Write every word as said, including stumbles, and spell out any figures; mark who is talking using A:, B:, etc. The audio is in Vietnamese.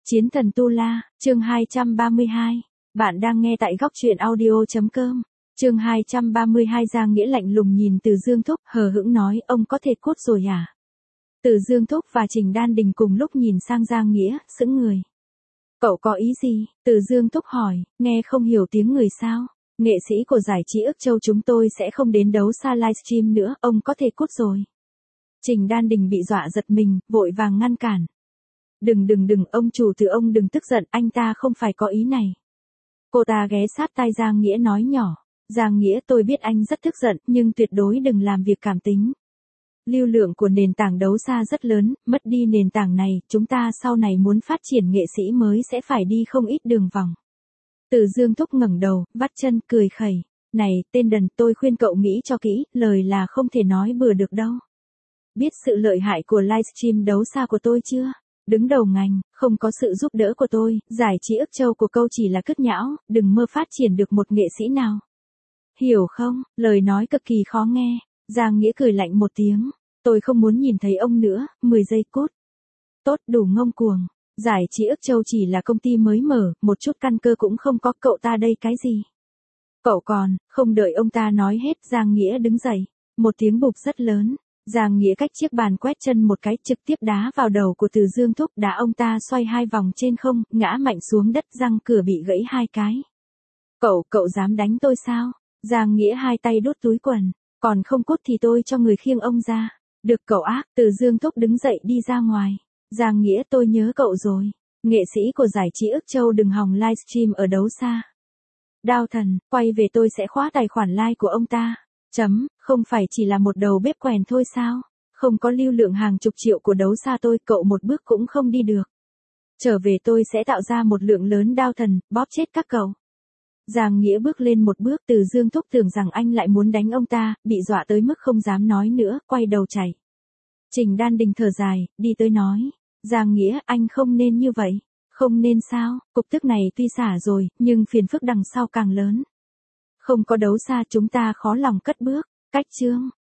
A: Chiến thần Tu La, chương hai trăm ba mươi hai. Bạn đang nghe tại góc truyện audio chấm com. Chương hai trăm ba mươi hai. Giang Nghĩa lạnh lùng nhìn Từ Dương Thúc, hờ hững nói, ông có thể cút rồi à? Từ Dương Thúc và Trình Đan Đình cùng lúc nhìn sang Giang Nghĩa, sững người. Cậu có ý gì? Từ Dương Thúc hỏi, nghe không hiểu tiếng người sao? Nghệ sĩ của giải trí Ức Châu chúng tôi sẽ không đến đấu xa livestream nữa, ông có thể cút rồi. Trình Đan Đình bị dọa giật mình, vội vàng ngăn cản. Đừng đừng đừng, ông chủ từ ông đừng tức giận, anh ta không phải có ý này. Cô ta ghé sát tai Giang Nghĩa nói nhỏ. Giang Nghĩa, tôi biết anh rất tức giận, nhưng tuyệt đối đừng làm việc cảm tính. Lưu lượng của nền tảng đấu xa rất lớn, mất đi nền tảng này, chúng ta sau này muốn phát triển nghệ sĩ mới sẽ phải đi không ít đường vòng. Từ Dương Thúc ngẩng đầu, vắt chân, cười khẩy. Này, tên đần, tôi khuyên cậu nghĩ cho kỹ, lời là không thể nói bừa được đâu. Biết sự lợi hại của livestream đấu xa của tôi chưa? Đứng đầu ngành, không có sự giúp đỡ của tôi, giải trí Ức Châu của câu chỉ là cứt nhão, đừng mơ phát triển được một nghệ sĩ nào. Hiểu không? Lời nói cực kỳ khó nghe. Giang Nghĩa cười lạnh một tiếng. Tôi không muốn nhìn thấy ông nữa, mười giây cút. Tốt, đủ ngông cuồng. Giải trí Ức Châu chỉ là công ty mới mở, một chút căn cơ cũng không có, cậu ta đây cái gì? Cậu còn, không đợi ông ta nói hết, Giang Nghĩa đứng dậy. Một tiếng bụp rất lớn. Giang Nghĩa cách chiếc bàn quét chân một cái, trực tiếp đá vào đầu của Từ Dương Thúc, đá ông ta xoay hai vòng trên không, ngã mạnh xuống đất, răng cửa bị gãy hai cái. Cậu, cậu dám đánh tôi sao? Giang Nghĩa hai tay đút túi quần, còn không cút thì tôi cho người khiêng ông ra. Được cậu ác. Từ Dương Thúc đứng dậy đi ra ngoài. Giang Nghĩa, tôi nhớ cậu rồi. Nghệ sĩ của giải trí Ức Châu đừng hòng livestream ở đấu xa. Đao thần, quay về tôi sẽ khóa tài khoản live của ông ta. Chấm, không phải chỉ là một đầu bếp quèn thôi sao? Không có lưu lượng hàng chục triệu của đấu xa tôi, cậu một bước cũng không đi được. Trở về tôi sẽ tạo ra một lượng lớn đao thần, bóp chết các cậu. Giang Nghĩa bước lên một bước, Từ Dương Thúc tưởng rằng anh lại muốn đánh ông ta, bị dọa tới mức không dám nói nữa, quay đầu chạy. Trình Đan Đình thở dài, đi tới nói. Giang Nghĩa, anh không nên như vậy. Không nên sao? Cục tức này tuy xả rồi, nhưng phiền phức đằng sau càng lớn. Không có đấu xa chúng ta khó lòng cất bước. Cách chương.